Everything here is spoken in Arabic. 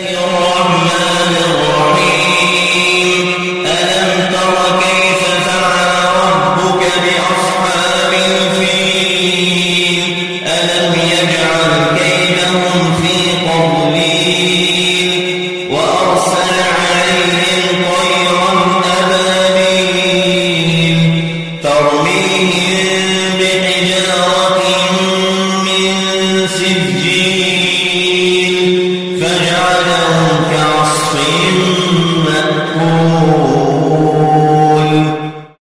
الرحمن الرحيم ألم تر كيف فعل ربك بأصحاب الفيل ألم يجعل كيدهم في تضليل وأرسل عليهم طيرا أبابيل ترميهم بحجارة من سجيل